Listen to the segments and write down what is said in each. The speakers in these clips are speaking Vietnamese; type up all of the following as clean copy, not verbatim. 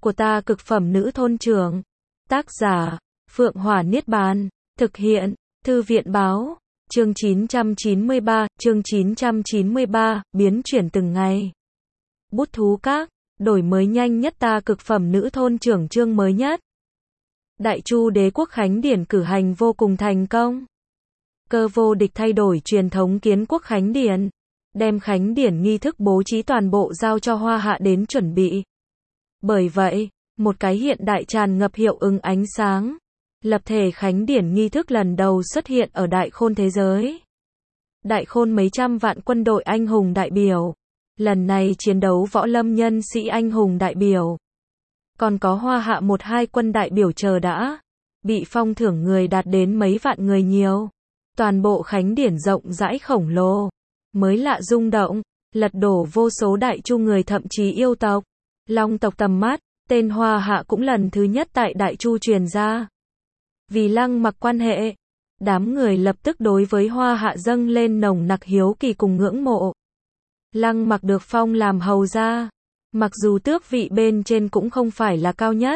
của ta cực phẩm nữ thôn trưởng. Tác giả, Phượng Hỏa Niết Bàn. Thực hiện, Thư viện Báo. Chương 993, biến chuyển từng ngày. Bút thú các, đổi mới nhanh nhất ta cực phẩm nữ thôn trưởng chương mới nhất. Đại Chu Đế quốc khánh điển cử hành vô cùng thành công. Cơ vô địch thay đổi truyền thống kiến quốc khánh điển, đem khánh điển nghi thức bố trí toàn bộ giao cho Hoa Hạ đến chuẩn bị. Bởi vậy, một cái hiện đại tràn ngập hiệu ứng ánh sáng, lập thể khánh điển nghi thức lần đầu xuất hiện ở Đại Khôn thế giới. Đại Khôn mấy trăm vạn quân đội anh hùng đại biểu, lần này chiến đấu võ lâm nhân sĩ anh hùng đại biểu. Còn có Hoa Hạ 1-2 quân đại biểu chờ đã, bị phong thưởng người đạt đến mấy vạn người nhiều. Toàn bộ khánh điển rộng rãi khổng lồ, mới lạ rung động, lật đổ vô số Đại Chu người thậm chí yêu tộc, Long tộc tầm mắt, tên Hoa Hạ cũng lần thứ nhất tại Đại Chu truyền ra. Vì Lăng Mặc quan hệ, đám người lập tức đối với Hoa Hạ dâng lên nồng nặc hiếu kỳ cùng ngưỡng mộ. Lăng Mặc được phong làm hầu gia, mặc dù tước vị bên trên cũng không phải là cao nhất,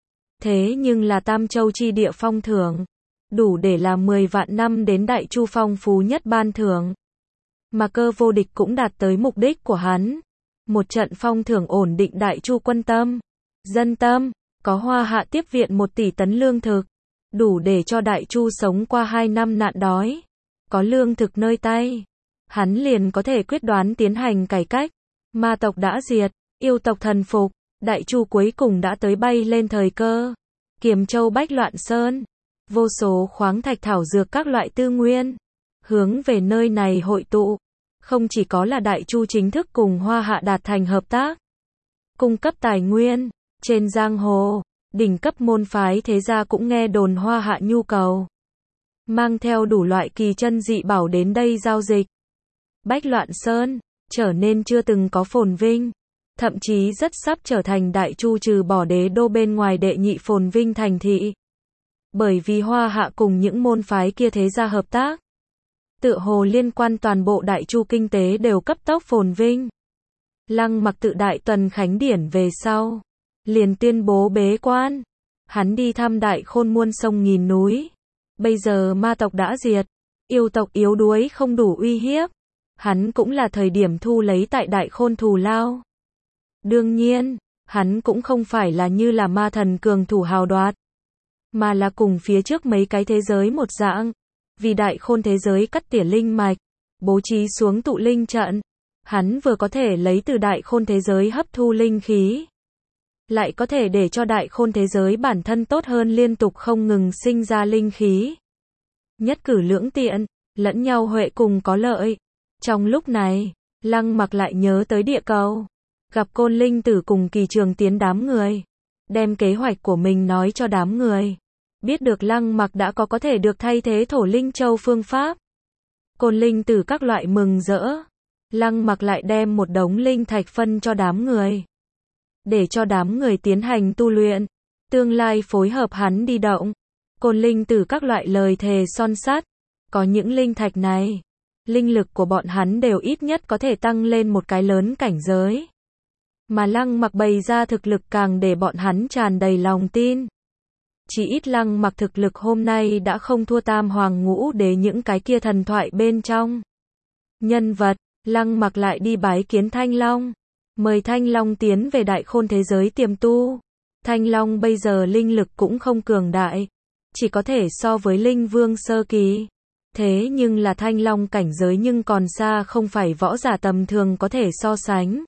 thế nhưng là Tam Châu chi địa phong thưởng, đủ để là 10 vạn năm đến Đại Chu phong phú nhất ban thưởng. Mà Cơ vô địch cũng đạt tới mục đích của hắn. Một trận phong thưởng ổn định Đại Chu quân tâm, dân tâm, có Hoa Hạ tiếp viện 1 tỷ tấn lương thực, đủ để cho Đại Chu sống qua 2 năm nạn đói. Có lương thực nơi tay, hắn liền có thể quyết đoán tiến hành cải cách. Ma tộc đã diệt, yêu tộc thần phục, Đại Chu cuối cùng đã tới bay lên thời cơ. Kiềm Châu Bách Loạn Sơn, vô số khoáng thạch thảo dược các loại tư nguyên, hướng về nơi này hội tụ. Không chỉ có là Đại Chu chính thức cùng Hoa Hạ đạt thành hợp tác, cung cấp tài nguyên, trên giang hồ, đỉnh cấp môn phái thế gia cũng nghe đồn Hoa Hạ nhu cầu, mang theo đủ loại kỳ chân dị bảo đến đây giao dịch. Bách Loạn Sơn, trở nên chưa từng có phồn vinh, thậm chí rất sắp trở thành Đại Chu trừ bỏ đế đô bên ngoài đệ nhị phồn vinh thành thị. Bởi vì Hoa Hạ cùng những môn phái kia thế gia hợp tác, tựa hồ liên quan toàn bộ Đại Chu kinh tế đều cấp tốc phồn vinh. Lăng Mặc tự Đại Tuần khánh điển về sau, liền tuyên bố bế quan. Hắn đi thăm Đại Khôn muôn sông nghìn núi. Bây giờ ma tộc đã diệt, yêu tộc yếu đuối không đủ uy hiếp. Hắn cũng là thời điểm thu lấy tại Đại Khôn thù lao. Đương nhiên, hắn cũng không phải là như là ma thần cường thủ hào đoạt, mà là cùng phía trước mấy cái thế giới một dạng. Vì Đại Khôn thế giới cắt tỉa linh mạch, bố trí xuống tụ linh trận, hắn vừa có thể lấy từ Đại Khôn thế giới hấp thu linh khí, lại có thể để cho Đại Khôn thế giới bản thân tốt hơn liên tục không ngừng sinh ra linh khí. Nhất cử lưỡng tiện, lẫn nhau huệ cùng có lợi. Trong lúc này, Lăng Mặc lại nhớ tới địa cầu, gặp Côn Linh Tử cùng Kỳ Trường Tiến đám người, đem kế hoạch của mình nói cho đám người. Biết được Lăng Mặc đã có thể được thay thế Thổ Linh Châu phương pháp. Côn Linh Tử các loại mừng rỡ. Lăng Mặc lại đem một đống linh thạch phân cho đám người, để cho đám người tiến hành tu luyện, tương lai phối hợp hắn đi động. Côn Linh Tử các loại lời thề son sắt, có những linh thạch này, linh lực của bọn hắn đều ít nhất có thể tăng lên một cái lớn cảnh giới. Mà Lăng Mặc bày ra thực lực càng để bọn hắn tràn đầy lòng tin. Chỉ ít Lăng Mặc thực lực hôm nay đã không thua Tam Hoàng Ngũ Đế những cái kia thần thoại bên trong nhân vật. Lăng Mặc lại đi bái kiến Thanh Long, mời Thanh Long tiến về Đại Khôn thế giới tiềm tu. Thanh Long bây giờ linh lực cũng không cường đại, chỉ có thể so với Linh Vương sơ kỳ. Thế nhưng là Thanh Long cảnh giới nhưng còn xa không phải võ giả tầm thường có thể so sánh.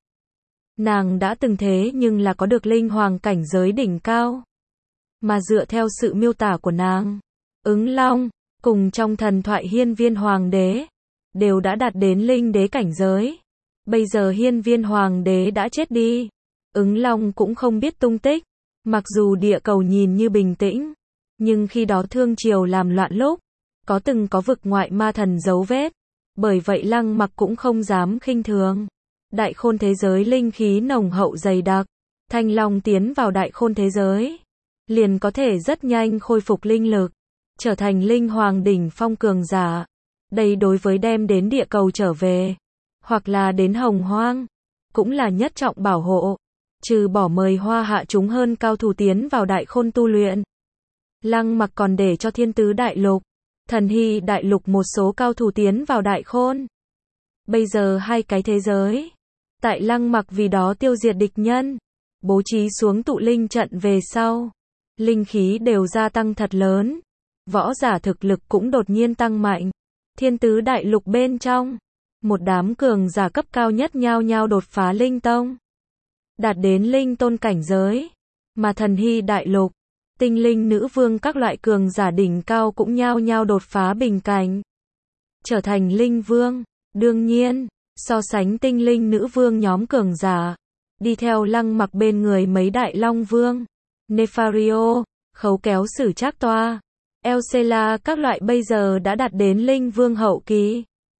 Nàng đã từng thế nhưng là có được Linh Hoàng cảnh giới đỉnh cao. Mà dựa theo sự miêu tả của nàng, Ứng Long, cùng trong thần thoại Hiên Viên Hoàng đế, đều đã đạt đến linh đế cảnh giới. Bây giờ Hiên Viên Hoàng đế đã chết đi, Ứng Long cũng không biết tung tích. Mặc dù địa cầu nhìn như bình tĩnh, nhưng khi đó Thương Triều làm loạn lúc, có vực ngoại ma thần dấu vết. Bởi vậy Lăng Mặc cũng không dám khinh thường. Đại Khôn thế giới linh khí nồng hậu dày đặc, Thanh Long tiến vào Đại Khôn thế giới, liền có thể rất nhanh khôi phục linh lực, trở thành linh hoàng đỉnh phong cường giả. Đây đối với đem đến địa cầu trở về, hoặc là đến Hồng Hoang, cũng là nhất trọng bảo hộ. trừ bỏ mời Hoa Hạ chúng hơn cao thủ tiến vào Đại Khôn tu luyện. Lăng Mặc còn để cho Thiên Tứ Đại Lục, Thần Hy Đại Lục một số cao thủ tiến vào Đại Khôn. Bây giờ hai cái thế giới, tại Lăng Mặc vì đó tiêu diệt địch nhân, bố trí xuống tụ linh trận về sau, linh khí đều gia tăng thật lớn, võ giả thực lực cũng đột nhiên tăng mạnh. Thiên Tứ Đại Lục bên trong, một đám cường giả cấp cao nhất nhao nhao đột phá linh tông, đạt đến linh tôn cảnh giới, mà Thần Hy Đại Lục, Tinh Linh Nữ Vương các loại cường giả đỉnh cao cũng nhao nhao đột phá bình cảnh, trở thành linh vương. Đương nhiên, so sánh Tinh Linh Nữ Vương nhóm cường giả, đi theo Lăng Mặc bên người mấy đại long vương, Nefario, Khấu Kéo Sử Trác Toa, Elsela các loại bây giờ đã đạt đến linh vương hậu kỳ.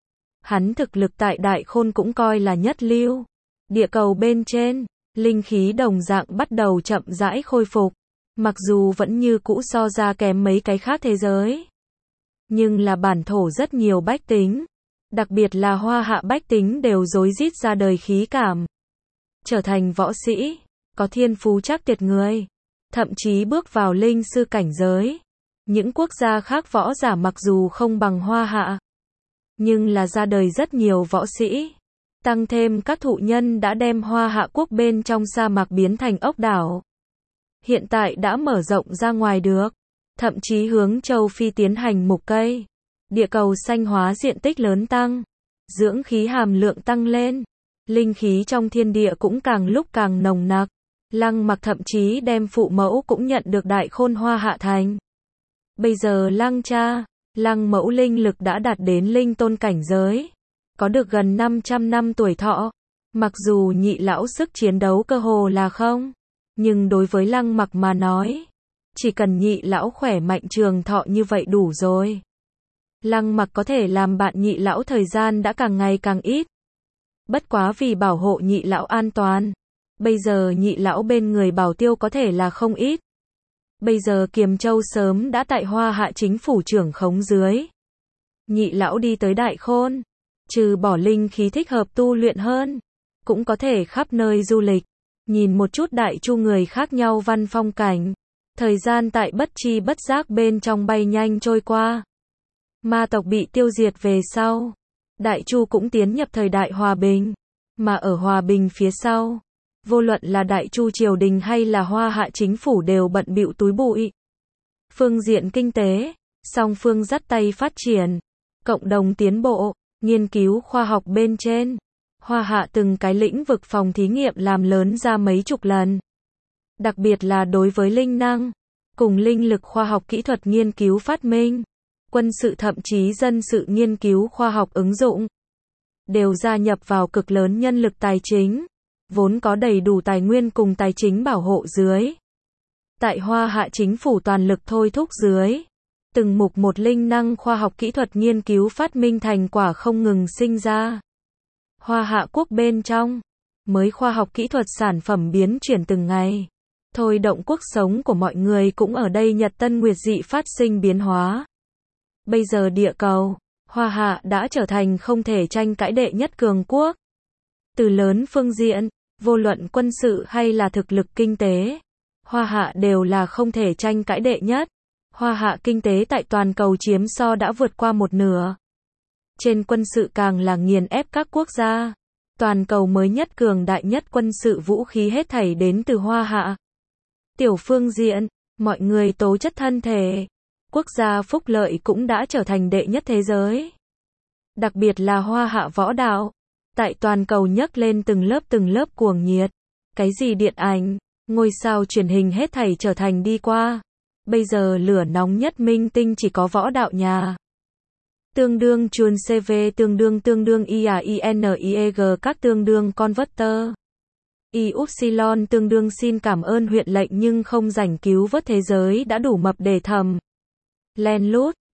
Hắn thực lực tại Đại Khôn cũng coi là nhất lưu. Địa cầu bên trên, linh khí đồng dạng bắt đầu chậm rãi khôi phục, mặc dù vẫn như cũ so ra kém mấy cái khác thế giới. Nhưng là bản thổ rất nhiều bách tính, đặc biệt là Hoa Hạ bách tính đều rối rít ra đời khí cảm, trở thành võ sĩ, có thiên phú chắc tuyệt người, thậm chí bước vào linh sư cảnh giới. Những quốc gia khác võ giả mặc dù không bằng Hoa Hạ, nhưng là ra đời rất nhiều võ sĩ. Tăng thêm các thụ nhân đã đem Hoa Hạ quốc bên trong sa mạc biến thành ốc đảo. Hiện tại đã mở rộng ra ngoài được, thậm chí hướng châu Phi tiến hành mục cây. Địa cầu xanh hóa diện tích lớn tăng, dưỡng khí hàm lượng tăng lên, linh khí trong thiên địa cũng càng lúc càng nồng nặc. Lăng Mặc thậm chí đem phụ mẫu cũng nhận được Đại Khôn Hoa Hạ thành. Bây giờ Lăng cha, Lăng mẫu linh lực đã đạt đến linh tôn cảnh giới, có được gần 500 năm tuổi thọ. Mặc dù nhị lão sức chiến đấu cơ hồ là không, nhưng đối với Lăng Mặc mà nói, chỉ cần nhị lão khỏe mạnh trường thọ như vậy đủ rồi. Lăng Mặc có thể làm bạn nhị lão thời gian đã càng ngày càng ít. Bất quá vì bảo hộ nhị lão an toàn, bây giờ nhị lão bên người bảo tiêu có thể là không ít. Bây giờ Kiềm Châu sớm đã tại Hoa Hạ chính phủ trưởng khống dưới. Nhị lão đi tới Đại Khôn, trừ bỏ linh khí thích hợp tu luyện hơn, cũng có thể khắp nơi du lịch, nhìn một chút Đại Chu người khác nhau văn phong cảnh. Thời gian tại bất chi bất giác bên trong bay nhanh trôi qua. Ma tộc bị tiêu diệt về sau, Đại Chu cũng tiến nhập thời đại hòa bình, mà ở hòa bình phía sau, vô luận là Đại Chu triều đình hay là Hoa Hạ chính phủ đều bận bịu túi bụi. Phương diện kinh tế, song phương dắt tay phát triển, cộng đồng tiến bộ, nghiên cứu khoa học bên trên. Hoa Hạ từng cái lĩnh vực phòng thí nghiệm làm lớn ra mấy chục lần. Đặc biệt là đối với linh năng, cùng linh lực khoa học kỹ thuật nghiên cứu phát minh, quân sự thậm chí dân sự nghiên cứu khoa học ứng dụng, đều gia nhập vào cực lớn nhân lực tài chính, vốn có đầy đủ tài nguyên cùng tài chính bảo hộ dưới. Tại Hoa Hạ chính phủ toàn lực thôi thúc dưới, từng mục một linh năng khoa học kỹ thuật nghiên cứu phát minh thành quả không ngừng sinh ra. Hoa Hạ quốc bên trong, mới khoa học kỹ thuật sản phẩm biến chuyển từng ngày, thôi động cuộc sống của mọi người cũng ở đây nhật tân nguyệt dị phát sinh biến hóa. Bây giờ địa cầu, Hoa Hạ đã trở thành không thể tranh cãi đệ nhất cường quốc. Từ lớn phương diện, vô luận quân sự hay là thực lực kinh tế, Hoa Hạ đều là không thể tranh cãi đệ nhất. Hoa Hạ kinh tế tại toàn cầu chiếm so đã vượt qua một nửa. Trên quân sự càng là nghiền ép các quốc gia. Toàn cầu mới nhất cường đại nhất quân sự vũ khí hết thảy đến từ Hoa Hạ. Tiểu phương diện, mọi người tố chất thân thể, quốc gia phúc lợi cũng đã trở thành đệ nhất thế giới. Đặc biệt là Hoa Hạ võ đạo, tại toàn cầu nhấc lên từng lớp cuồng nhiệt. Cái gì điện ảnh, ngôi sao truyền hình hết thảy trở thành đi qua. Bây giờ lửa nóng nhất minh tinh chỉ có võ đạo nhà. Tương đương chuồn CV tương đương IAINIEG các tương đương converter. Y-upsilon tương đương xin cảm ơn huyện lệnh nhưng không rảnh cứu vớt thế giới đã đủ mập để thầm. Len lút,